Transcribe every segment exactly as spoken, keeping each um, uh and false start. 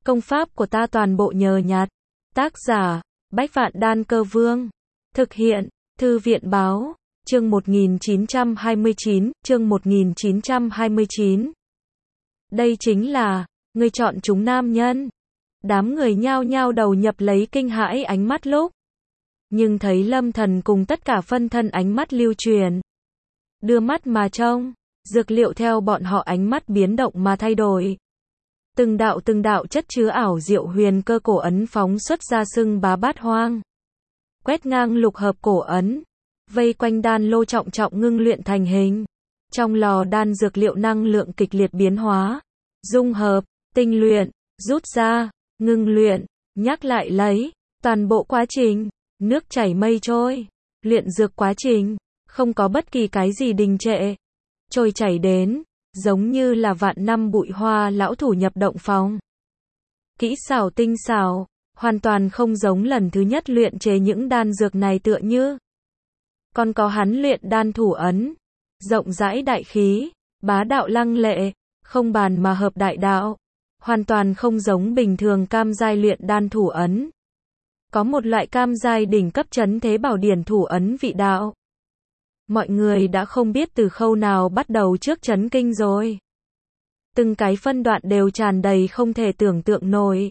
Công pháp của ta toàn bộ nhờ nhặt. Tác giả, Bách Vạn Đan Cơ Vương. Thực hiện, Thư viện báo, chương một nghìn chín trăm hai mươi chín, chương một nghìn chín trăm hai mươi chín. Đây chính là, ngươi chọn chúng nam nhân. Đám người nhao nhao đầu nhập lấy kinh hãi ánh mắt lúc. Nhưng thấy Lâm Thần cùng tất cả phân thân ánh mắt lưu truyền. Đưa mắt mà trông, dược liệu theo bọn họ ánh mắt biến động mà thay đổi. Từng đạo từng đạo chất chứa ảo diệu huyền cơ cổ ấn phóng xuất ra sưng bá bát hoang. Quét ngang lục hợp cổ ấn, vây quanh đan lô trọng trọng ngưng luyện thành hình. Trong lò đan dược liệu năng lượng kịch liệt biến hóa, dung hợp, tinh luyện, rút ra, ngưng luyện, nhắc lại lấy, toàn bộ quá trình, nước chảy mây trôi, luyện dược quá trình, không có bất kỳ cái gì đình trệ. Trôi chảy đến, giống như là vạn năm bụi hoa lão thủ nhập động phòng. Kỹ xảo tinh xảo, hoàn toàn không giống lần thứ nhất luyện chế những đan dược này tựa như. Còn có hắn luyện đan thủ ấn, rộng rãi đại khí, bá đạo lăng lệ, không bàn mà hợp đại đạo. Hoàn toàn không giống bình thường cam giai luyện đan thủ ấn. Có một loại cam giai đỉnh cấp chấn thế bảo điển thủ ấn vị đạo. Mọi người đã không biết từ khâu nào bắt đầu trước chấn kinh rồi. Từng cái phân đoạn đều tràn đầy không thể tưởng tượng nổi.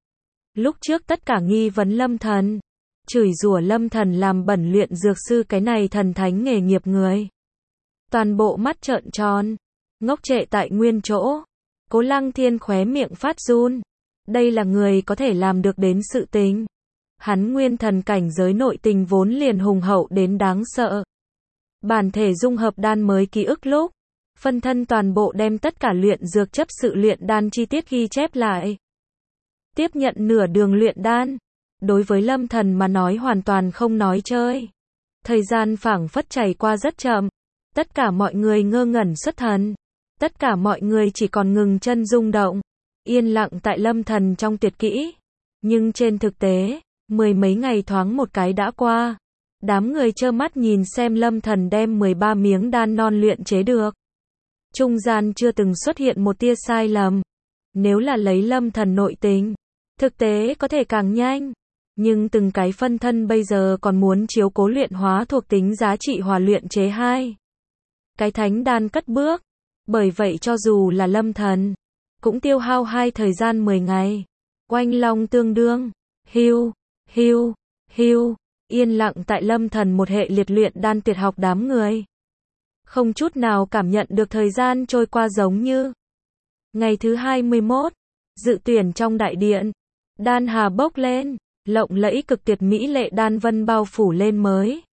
Lúc trước tất cả nghi vấn Lâm Thần, chửi rủa Lâm Thần làm bẩn luyện dược sư cái này thần thánh nghề nghiệp người. Toàn bộ mắt trợn tròn, ngốc trệ tại nguyên chỗ. Cố Lăng Thiên khóe miệng phát run. Đây là người có thể làm được đến sự tình. Hắn nguyên thần cảnh giới nội tình vốn liền hùng hậu đến đáng sợ. Bản thể dung hợp đan mới ký ức lúc. Phân thân toàn bộ đem tất cả luyện dược chấp sự luyện đan chi tiết ghi chép lại. Tiếp nhận nửa đường luyện đan. Đối với Lâm Thần mà nói hoàn toàn không nói chơi. Thời gian phảng phất chảy qua rất chậm. Tất cả mọi người ngơ ngẩn xuất thần. Tất cả mọi người chỉ còn ngừng chân rung động. Yên lặng tại Lâm Thần trong tuyệt kỹ. Nhưng trên thực tế, mười mấy ngày thoáng một cái đã qua. Đám người trơ mắt nhìn xem Lâm Thần đem mười ba miếng đan non luyện chế được. Trung gian chưa từng xuất hiện một tia sai lầm. Nếu là lấy Lâm Thần nội tình, thực tế có thể càng nhanh. Nhưng từng cái phân thân bây giờ còn muốn chiếu cố luyện hóa thuộc tính giá trị hòa luyện chế hai. Cái thánh đan cất bước. Bởi vậy cho dù là Lâm Thần, cũng tiêu hao hai thời gian mười ngày. Oanh long tương đương, hiu, hiu, hiu, yên lặng tại Lâm Thần một hệ liệt luyện đan tuyệt học đám người. Không chút nào cảm nhận được thời gian trôi qua giống như. Ngày thứ hai mươi mốt, dự tuyển trong đại điện, đan hà bốc lên, lộng lẫy cực tuyệt mỹ lệ đan vân bao phủ lên mới.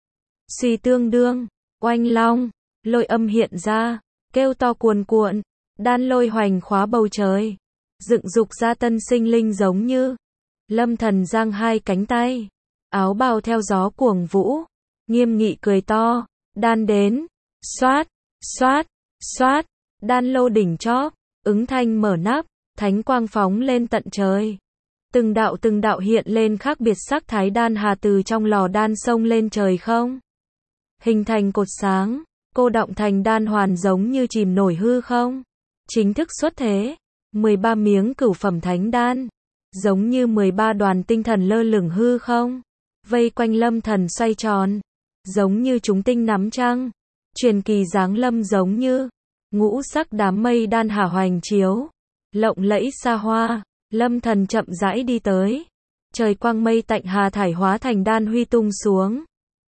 Suy tương đương, oanh long, lôi âm hiện ra. Kêu to cuồn cuộn, đan lôi hoành khóa bầu trời, dựng dục ra tân sinh linh giống như. Lâm Thần giang hai cánh tay, áo bào theo gió cuồng vũ, nghiêm nghị cười to, đan đến, xoát, xoát, xoát, đan lô đỉnh chóp, ứng thanh mở nắp, thánh quang phóng lên tận trời. Từng đạo từng đạo hiện lên khác biệt sắc thái đan hà từ trong lò đan sông lên trời không. Hình thành cột sáng. Cô động thành đan hoàn giống như chìm nổi hư không. Chính thức xuất thế. mười ba miếng cửu phẩm thánh đan. Giống như mười ba đoàn tinh thần lơ lửng hư không. Vây quanh Lâm Thần xoay tròn. Giống như chúng tinh nắm trăng. Truyền kỳ dáng lâm giống như. Ngũ sắc đám mây đan hà hoành chiếu. Lộng lẫy xa hoa. Lâm Thần chậm rãi đi tới. Trời quang mây tạnh hà thải hóa thành đan huy tung xuống.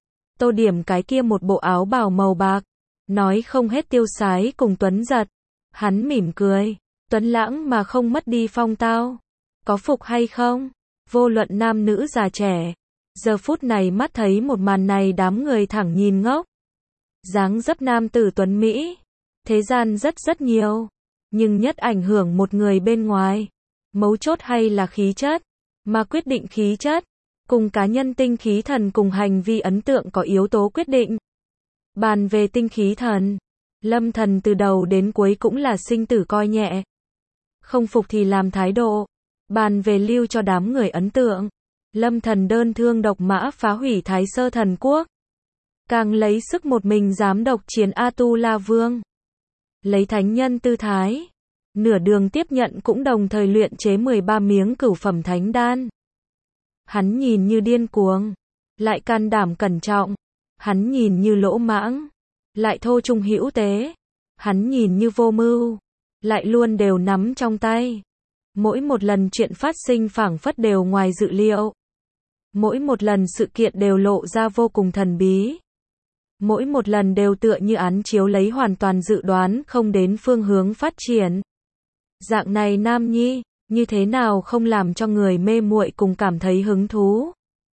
Tô điểm cái kia một bộ áo bào màu bạc. Nói không hết tiêu sái cùng tuấn giật. Hắn mỉm cười, tuấn lãng mà không mất đi phong tao. Có phục hay không? Vô luận nam nữ già trẻ. Giờ phút này mắt thấy một màn này đám người thẳng nhìn ngốc. Dáng dấp nam tử tuấn Mỹ. Thế gian rất rất nhiều. Nhưng nhất ảnh hưởng một người bên ngoài. Mấu chốt hay là khí chất. Mà quyết định khí chất. Cùng cá nhân tinh khí thần cùng hành vi ấn tượng có yếu tố quyết định. Bàn về tinh khí thần, Lâm Thần từ đầu đến cuối cũng là sinh tử coi nhẹ. Không phục thì làm thái độ. Bàn về lưu cho đám người ấn tượng, Lâm Thần đơn thương độc mã phá hủy Thái Sơ Thần Quốc. Càng lấy sức một mình dám độc chiến A Tu La Vương. Lấy thánh nhân tư thái, Nửa đường tiếp nhận cũng đồng thời luyện chế mười ba miếng cửu phẩm thánh đan. Hắn nhìn như điên cuồng, lại can đảm cẩn trọng. Hắn nhìn như lỗ mãng, lại thô trung hữu tế. Hắn nhìn như vô mưu, lại luôn đều nắm trong tay. Mỗi một lần chuyện phát sinh phảng phất đều ngoài dự liệu. Mỗi một lần sự kiện đều lộ ra vô cùng thần bí. Mỗi một lần đều tựa như án chiếu lấy hoàn toàn dự đoán không đến phương hướng phát triển. Dạng này nam nhi, như thế nào không làm cho người mê muội cùng cảm thấy hứng thú.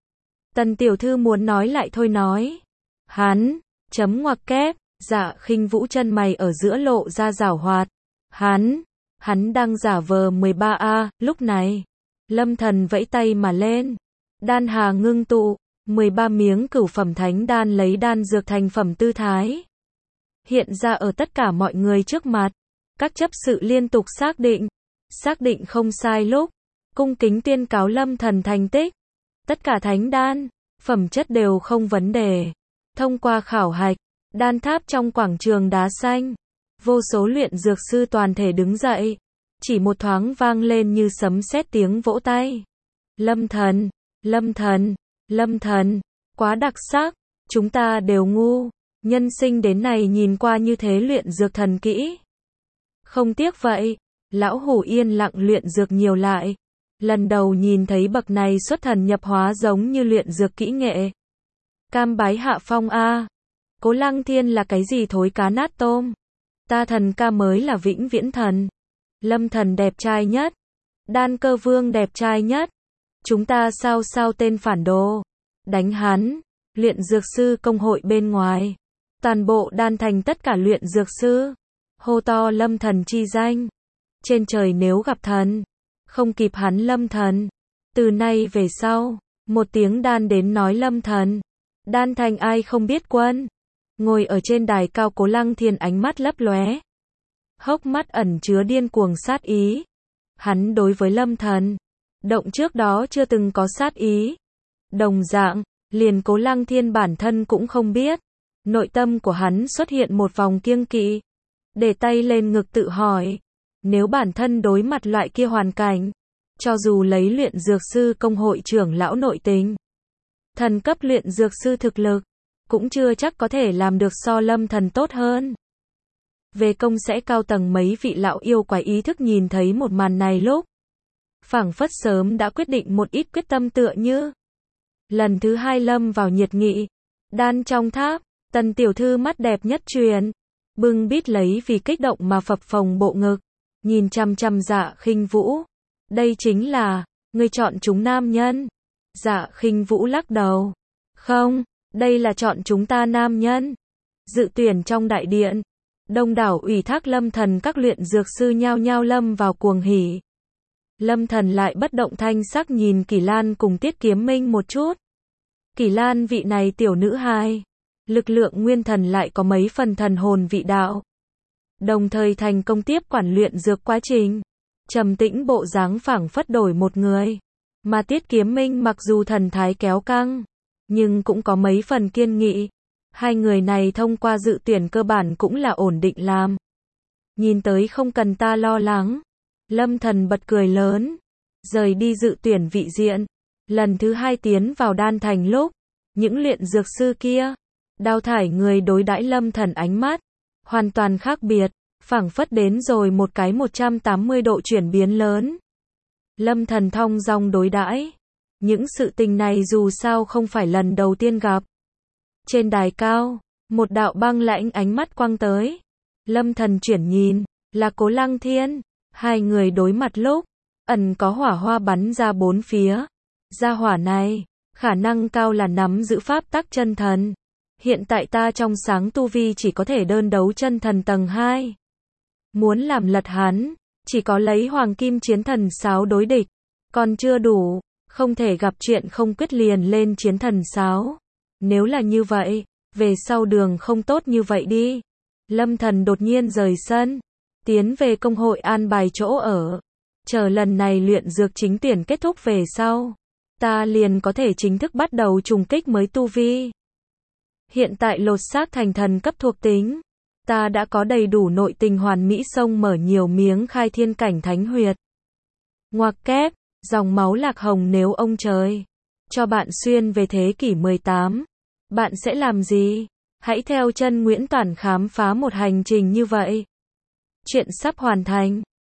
Tần tiểu thư muốn nói lại thôi nói. Hắn, chấm ngoặc kép, Dạ Khinh Vũ chân mày ở giữa lộ ra giảo hoạt. Hắn, hắn đang giả vờ mười ba A, lúc này. Lâm Thần vẫy tay mà lên. Đan hà ngưng tụ, mười ba miếng cửu phẩm thánh đan lấy đan dược thành phẩm tư thái. Hiện ra ở tất cả mọi người trước mặt. Các chấp sự liên tục xác định. Xác định không sai lúc. Cung kính tuyên cáo Lâm Thần thành tích. Tất cả thánh đan, phẩm chất đều không vấn đề. Thông qua khảo hạch, đan tháp trong quảng trường đá xanh. Vô số luyện dược sư toàn thể đứng dậy. Chỉ một thoáng vang lên như sấm sét tiếng vỗ tay. Lâm Thần, Lâm Thần, Lâm Thần, quá đặc sắc, chúng ta đều ngu. Nhân sinh đến này nhìn qua như thế luyện dược thần kỹ. Không tiếc vậy, lão hủ yên lặng luyện dược nhiều lại. Lần đầu nhìn thấy bậc này xuất thần nhập hóa giống như luyện dược kỹ nghệ. Cam bái hạ phong a. Cố Lăng Thiên là cái gì thối cá nát tôm. Ta thần ca mới là vĩnh viễn thần. Lâm Thần đẹp trai nhất. Đan Cơ Vương đẹp trai nhất. Chúng ta sao sao tên phản đồ. Đánh hắn. Luyện dược sư công hội bên ngoài. Toàn bộ đan thành tất cả luyện dược sư. Hô to Lâm Thần chi danh. Trên trời nếu gặp thần. Không kịp hắn Lâm Thần. Từ nay về sau. Một tiếng đan đến nói Lâm Thần. Đan thành ai không biết quân. Ngồi ở trên đài cao Cố Lăng Thiên ánh mắt lấp lóe. Hốc mắt ẩn chứa điên cuồng sát ý. Hắn đối với Lâm Thần. Động trước đó chưa từng có sát ý. Đồng dạng, liền Cố Lăng Thiên bản thân cũng không biết. Nội tâm của hắn xuất hiện một vòng kiêng kỵ. Để tay lên ngực tự hỏi. Nếu bản thân đối mặt loại kia hoàn cảnh. Cho dù lấy luyện dược sư công hội trưởng lão nội tình. Thần cấp luyện dược sư thực lực. Cũng chưa chắc có thể làm được so Lâm Thần tốt hơn. Về công sẽ cao tầng mấy vị lão yêu quái ý thức nhìn thấy một màn này lúc. Phảng phất sớm đã quyết định một ít quyết tâm tựa như. Lần thứ hai lâm vào nhiệt nghị. Đan trong tháp, Tần tiểu thư mắt đẹp nhất truyền. Bưng bít lấy vì kích động mà phập phồng bộ ngực. Nhìn chăm chăm Dạ Khinh Vũ. Đây chính là, ngươi chọn chúng nam nhân. Dạ Khinh Vũ lắc đầu. Không, đây là chọn chúng ta nam nhân. Dự tuyển trong đại điện. Đông đảo ủy thác Lâm Thần các luyện dược sư nhao nhao lâm vào cuồng hỉ. Lâm Thần lại bất động thanh sắc nhìn Kỳ Lan cùng Tiết Kiếm Minh một chút. Kỳ Lan vị này tiểu nữ hài. Lực lượng nguyên thần lại có mấy phần thần hồn vị đạo. Đồng thời thành công tiếp quản luyện dược quá trình. Trầm tĩnh bộ dáng phảng phất đổi một người. Mà Tiết Kiếm Minh mặc dù thần thái kéo căng. Nhưng cũng có mấy phần kiên nghị. Hai người này thông qua dự tuyển cơ bản cũng là ổn định làm. Nhìn tới không cần ta lo lắng. Lâm Thần bật cười lớn. Rời đi dự tuyển vị diện. Lần thứ hai tiến vào đan thành lúc. Những luyện dược sư kia. Đào thải người đối đãi Lâm Thần ánh mắt. Hoàn toàn khác biệt. Phảng phất đến rồi một cái một trăm tám mươi độ chuyển biến lớn. Lâm Thần thong dong đối đãi. Những sự tình này dù sao không phải lần đầu tiên gặp. Trên đài cao, một đạo băng lãnh ánh mắt quăng tới. Lâm Thần chuyển nhìn, là Cố Lăng Thiên. Hai người đối mặt lúc, ẩn có hỏa hoa bắn ra bốn phía. Gia hỏa này, khả năng cao là nắm giữ pháp tắc chân thần. Hiện tại ta trong sáng tu vi chỉ có thể đơn đấu chân thần tầng hai. Muốn làm lật hắn, chỉ có lấy hoàng kim chiến thần sáo đối địch. Còn chưa đủ, không thể gặp chuyện không quyết liền lên chiến thần sáo. Nếu là như vậy, về sau đường không tốt như vậy đi. Lâm Thần đột nhiên rời sân, tiến về công hội an bài chỗ ở. Chờ lần này luyện dược chính tuyển kết thúc về sau, ta liền có thể chính thức bắt đầu trùng kích mới tu vi. Hiện tại lột xác thành thần cấp thuộc tính, Ta đã có đầy đủ nội tình hoàn mỹ sông mở nhiều miếng khai thiên cảnh thánh huyệt. Ngoặc kép, dòng máu lạc hồng nếu ông trời cho bạn xuyên về thế kỷ mười tám, bạn sẽ làm gì? Hãy theo chân Nguyễn Toản khám phá một hành trình như vậy. Chuyện sắp hoàn thành.